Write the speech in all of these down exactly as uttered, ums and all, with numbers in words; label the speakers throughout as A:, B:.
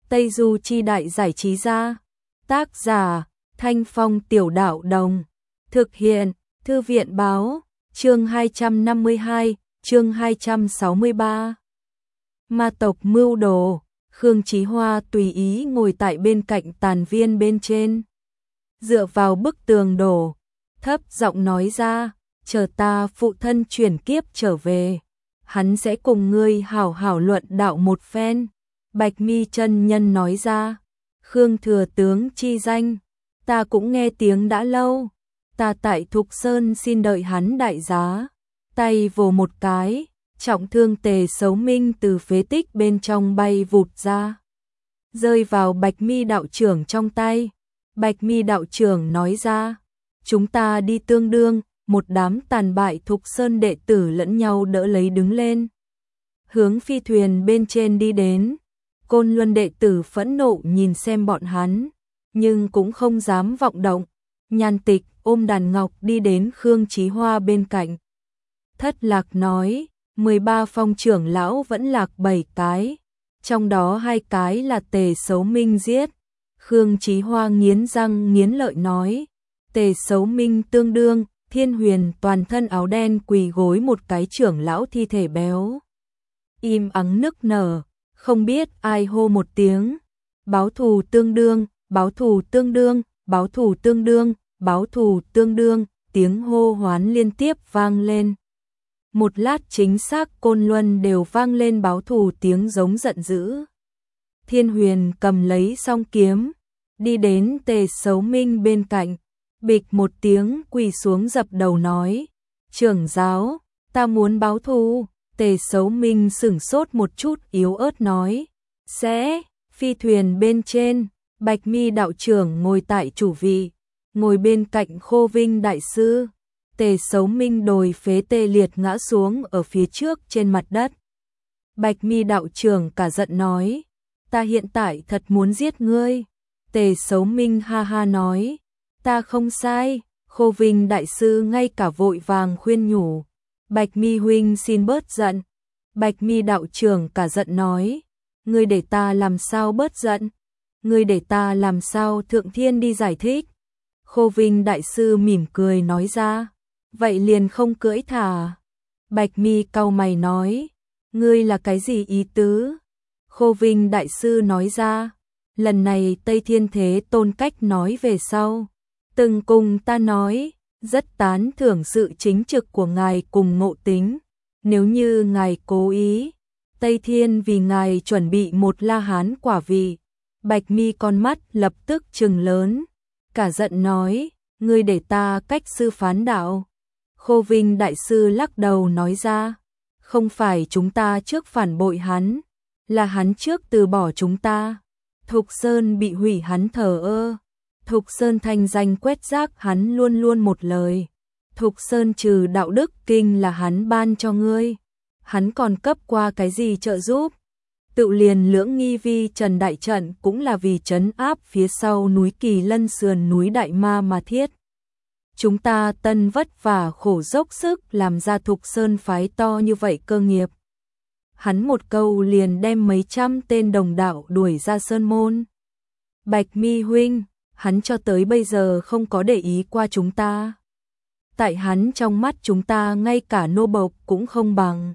A: Tây Du Chi Đại Giải Trí Gia. Tác giả Thanh Phong Tiểu Đạo Đồng. Thực hiện Thư viện Báo. Chương hai trăm năm mươi hai, chương hai trăm sáu mươi ba. Ma tộc mưu đồ. Khương Chí Hoa tùy ý ngồi tại bên cạnh tàn viên bên trên, dựa vào bức tường đổ, thấp giọng nói ra, chờ ta phụ thân chuyển kiếp trở về, hắn sẽ cùng ngươi hảo hảo luận đạo một phen. Bạch Mi chân nhân nói ra, Khương thừa tướng chi danh, ta cũng nghe tiếng đã lâu, ta tại Thục Sơn xin đợi hắn đại giá. Tay vồ một cái, trọng thương Tề Sấu Minh từ phế tích bên trong bay vụt ra, rơi vào Bạch Mi đạo trưởng trong tay. Bạch Mi đạo trưởng nói ra, chúng ta đi tương đương. Một đám tàn bại Thục Sơn đệ tử lẫn nhau đỡ lấy đứng lên, hướng phi thuyền bên trên đi đến. Côn Luân đệ tử phẫn nộ nhìn xem bọn hắn, nhưng cũng không dám vọng động. Nhan Tịch ôm đàn ngọc đi đến Khương Chí Hoa bên cạnh. Thất Lạc nói, mười ba phong trưởng lão vẫn lạc bảy cái, trong đó hai cái là Tề Sấu Minh giết. Khương Chí Hoa nghiến răng nghiến lợi nói, Tề Sấu Minh tương đương. Thiên Huyền toàn thân áo đen quỳ gối một cái trưởng lão thi thể béo, im ắng nức nở, không biết ai hô một tiếng, báo thù tương đương, báo thù tương đương, báo thù tương đương, báo thù tương đương, tiếng hô hoán liên tiếp vang lên. Một lát chính xác Côn Luân đều vang lên báo thù tiếng giống giận dữ. Thiên Huyền cầm lấy song kiếm, đi đến Tề Sấu Minh bên cạnh, bịch một tiếng quỳ xuống dập đầu nói, trưởng giáo, ta muốn báo thù. Tề Sấu Minh sửng sốt một chút yếu ớt nói, sẽ. Phi thuyền bên trên, Bạch Mi đạo trưởng ngồi tại chủ vị, ngồi bên cạnh Khô Vinh đại sư. Tề Sấu Minh đồi phế tê liệt ngã xuống ở phía trước trên mặt đất. Bạch Mi đạo trưởng cả giận nói, ta hiện tại thật muốn giết ngươi. Tề Sấu Minh ha ha nói, ta không sai. Khô Vinh đại sư ngay cả vội vàng khuyên nhủ, Bạch Mi huynh xin bớt giận. Bạch Mi đạo trưởng cả giận nói, ngươi để ta làm sao bớt giận, ngươi để ta làm sao thượng thiên đi giải thích. Khô Vinh đại sư mỉm cười nói ra, vậy liền không cưỡi thả. Bạch Mi cau mày nói, ngươi là cái gì ý tứ? Khô Vinh đại sư nói ra, lần này Tây Thiên Thế Tôn cách nói về sau, từng cùng ta nói, rất tán thưởng sự chính trực của ngài cùng Ngộ Tính. Nếu như ngài cố ý, Tây Thiên vì ngài chuẩn bị một La Hán quả vị. Bạch Mi con mắt lập tức trừng lớn, cả giận nói, ngươi để ta cách sư phán đạo. Khô Vinh đại sư lắc đầu nói ra, không phải chúng ta trước phản bội hắn, là hắn trước từ bỏ chúng ta. Thục Sơn bị hủy hắn thờ ơ. Thục Sơn thanh danh quét rác hắn luôn luôn một lời. Thục Sơn trừ đạo đức kinh là hắn ban cho ngươi, hắn còn cấp qua cái gì trợ giúp? Tự liền Lưỡng Nghi Vi Trần đại trận cũng là vì trấn áp phía sau núi Kỳ Lân sườn núi Đại Ma mà thiết. Chúng ta tân vất vả khổ dốc sức làm ra Thục Sơn phái to như vậy cơ nghiệp. Hắn một câu liền đem mấy trăm tên đồng đạo đuổi ra sơn môn. Bạch Mi huynh, hắn cho tới bây giờ không có để ý qua chúng ta. Tại hắn trong mắt chúng ta ngay cả nô bộc cũng không bằng.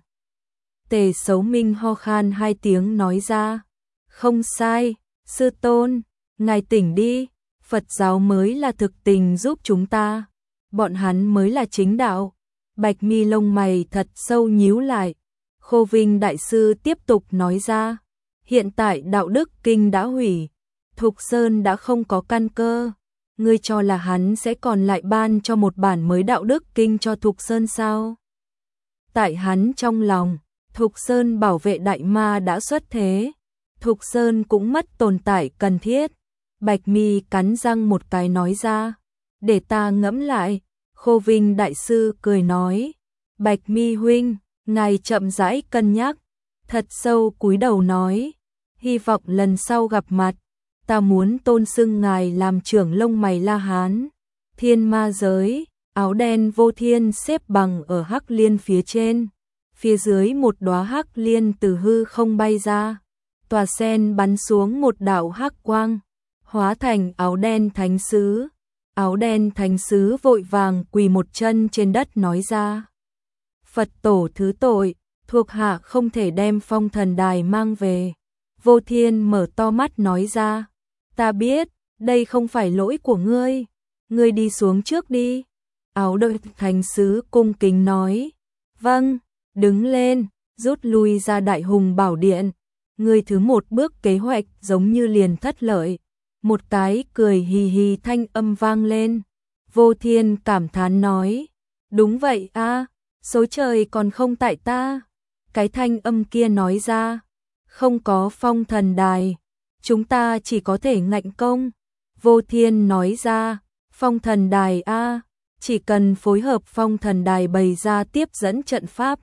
A: Tề Sấu Minh ho khan hai tiếng nói ra, không sai, sư tôn, ngài tỉnh đi, Phật giáo mới là thực tình giúp chúng ta, bọn hắn mới là chính đạo. Bạch Mi lông mày thật sâu nhíu lại. Khô Vinh đại sư tiếp tục nói ra, hiện tại đạo đức kinh đã hủy, Thục Sơn đã không có căn cơ, ngươi cho là hắn sẽ còn lại ban cho một bản mới đạo đức kinh cho Thục Sơn sao? Tại hắn trong lòng, Thục Sơn bảo vệ đại ma đã xuất thế, Thục Sơn cũng mất tồn tại cần thiết. Bạch Mi cắn răng một cái nói ra, để ta ngẫm lại. Khô Vinh đại sư cười nói, Bạch Mi huynh, ngài chậm rãi cân nhắc. Thật sâu cúi đầu nói, hy vọng lần sau gặp mặt, ta muốn tôn xưng ngài làm trưởng lông mày La Hán. Thiên ma giới, áo đen vô thiên xếp bằng ở hắc liên phía trên, phía dưới một đóa hắc liên từ hư không bay ra. tòa sen bắn xuống một đạo hắc quang, hóa thành áo đen thánh sứ. Áo đen thánh sứ vội vàng quỳ một chân trên đất nói ra: Phật tổ thứ tội, thuộc hạ không thể đem phong thần đài mang về. Vô Thiên mở to mắt nói ra: Ta biết, đây không phải lỗi của ngươi, ngươi đi xuống trước đi. Áo đen thánh sứ cung kính nói: Vâng, đứng lên, rút lui ra Đại Hùng Bảo Điện. Ngươi thứ một bước kế hoạch giống như liền thất lợi. Một cái cười hì hì thanh âm vang lên. Vô Thiên cảm thán nói: Đúng vậy a, số trời còn không tại ta. Cái thanh âm kia nói ra: Không có phong thần đài, chúng ta chỉ có thể ngạnh công. Vô Thiên nói ra: Phong thần đài a, chỉ cần phối hợp phong thần đài bày ra tiếp dẫn trận pháp,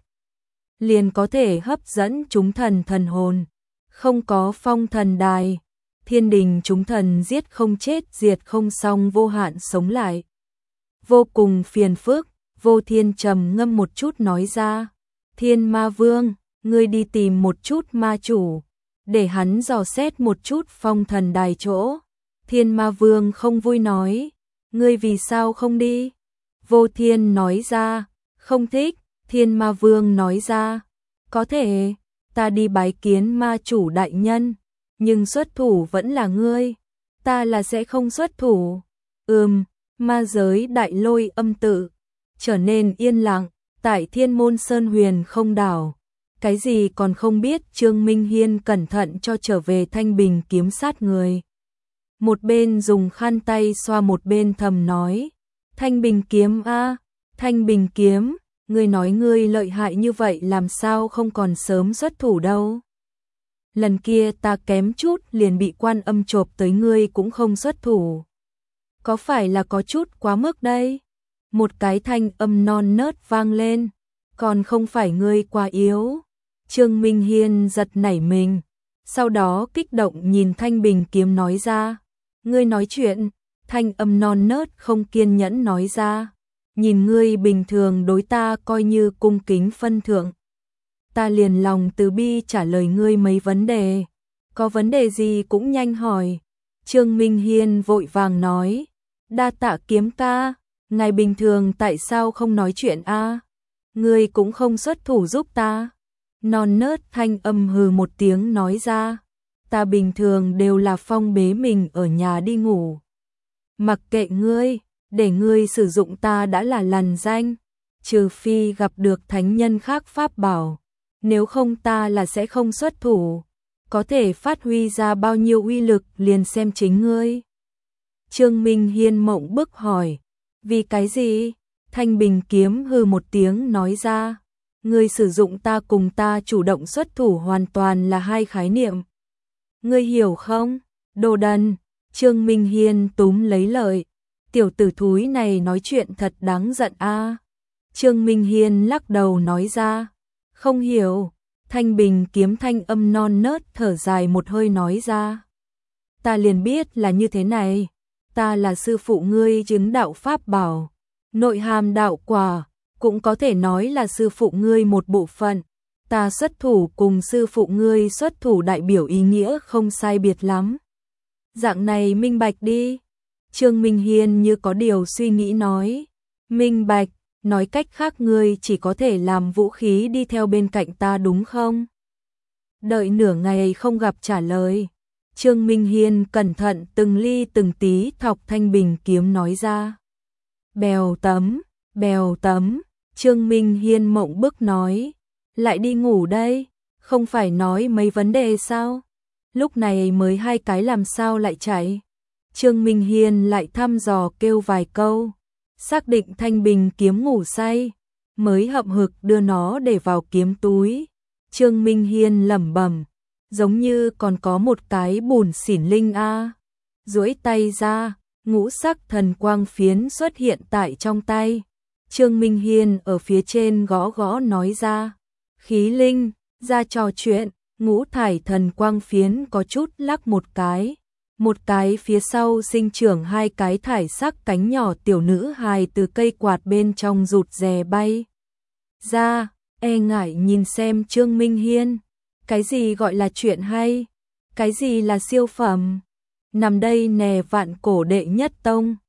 A: liền có thể hấp dẫn chúng thần thần hồn. Không có phong thần đài, thiên đình chúng thần giết không chết diệt không xong vô hạn sống lại. Vô cùng phiền phức. Vô Thiên trầm ngâm một chút nói ra: Thiên Ma Vương, ngươi đi tìm một chút ma chủ, để hắn dò xét một chút phong thần đài chỗ. Thiên Ma Vương không vui nói: Ngươi vì sao không đi? Vô Thiên nói ra: Không thích. Thiên Ma Vương nói ra: Có thể, ta đi bái kiến ma chủ đại nhân, nhưng xuất thủ vẫn là ngươi, ta là sẽ không xuất thủ. Ừm, ma giới đại lôi âm tự trở nên yên lặng, tại Thiên Môn Sơn Huyền không đảo. Cái gì còn không biết, Trương Minh Hiên cẩn thận cho trở về thanh bình kiếm sát người. Một bên dùng khăn tay xoa một bên thầm nói: Thanh bình kiếm a, thanh bình kiếm, ngươi nói ngươi lợi hại như vậy làm sao không còn sớm xuất thủ đâu. Lần kia ta kém chút liền bị Quan Âm chộp tới ngươi cũng không xuất thủ. Có phải là có chút quá mức đây? Một cái thanh âm non nớt vang lên. Còn không phải ngươi quá yếu. Trương Minh Hiên giật nảy mình, sau đó kích động nhìn thanh bình kiếm nói ra: Ngươi nói chuyện. Thanh âm non nớt không kiên nhẫn nói ra: Nhìn ngươi bình thường đối ta coi như cung kính phân thượng, ta liền lòng từ bi trả lời ngươi mấy vấn đề. Có vấn đề gì cũng nhanh hỏi. Trương Minh Hiên vội vàng nói: Đa tạ kiếm ca, ngài bình thường tại sao không nói chuyện a? Ngươi cũng không xuất thủ giúp ta. Non nớt thanh âm hừ một tiếng nói ra: Ta bình thường đều là phong bế mình ở nhà đi ngủ. Mặc kệ ngươi, để ngươi sử dụng ta đã là lằn danh, trừ phi gặp được thánh nhân khác pháp bảo, nếu không ta là sẽ không xuất thủ. Có thể phát huy ra bao nhiêu uy lực liền xem chính ngươi. Trương Minh Hiên mộng bức hỏi: Vì cái gì? Thanh bình kiếm hừ một tiếng nói ra: Ngươi sử dụng ta cùng ta chủ động xuất thủ hoàn toàn là hai khái niệm. Ngươi hiểu không? Đồ đần. Trương Minh Hiên túm lấy lời: Tiểu tử thúi này nói chuyện thật đáng giận a. Trương Minh Hiên lắc đầu nói ra: Không hiểu. Thanh bình kiếm thanh âm non nớt thở dài một hơi nói ra: Ta liền biết là như thế này. Ta là sư phụ ngươi chứng đạo pháp bảo, nội hàm đạo quả, cũng có thể nói là sư phụ ngươi một bộ phận. Ta xuất thủ cùng sư phụ ngươi xuất thủ đại biểu ý nghĩa không sai biệt lắm. Dạng này minh bạch đi. Trương Minh Hiên như có điều suy nghĩ nói: Minh bạch, nói cách khác ngươi chỉ có thể làm vũ khí đi theo bên cạnh ta đúng không? Đợi nửa ngày không gặp trả lời, Trương Minh Hiên cẩn thận từng ly từng tí thọc thanh bình kiếm nói ra: Bèo tấm, bèo tấm. Trương Minh Hiên mộng bức nói: Lại đi ngủ đây, không phải nói mấy vấn đề sao? Lúc này mới hai cái làm sao lại chạy? Trương Minh Hiên lại thăm dò kêu vài câu, xác định thanh bình kiếm ngủ say, mới hậm hực đưa nó để vào kiếm túi. Trương Minh Hiên lẩm bẩm: Giống như còn có một cái bùn xỉn linh a. Duỗi tay ra, ngũ sắc thần quang phiến xuất hiện tại trong tay. Trương Minh Hiên ở phía trên gõ gõ nói ra: Khí linh, ra trò chuyện. Ngũ thải thần quang phiến có chút lắc một cái, một cái phía sau sinh trưởng hai cái thải sắc cánh nhỏ tiểu nữ hài từ cây quạt bên trong rụt rè bay ra, e ngại nhìn xem Trương Minh Hiên. Cái gì gọi là chuyện hay? Cái gì là siêu phẩm? Nằm đây nè, vạn cổ đệ nhất tông.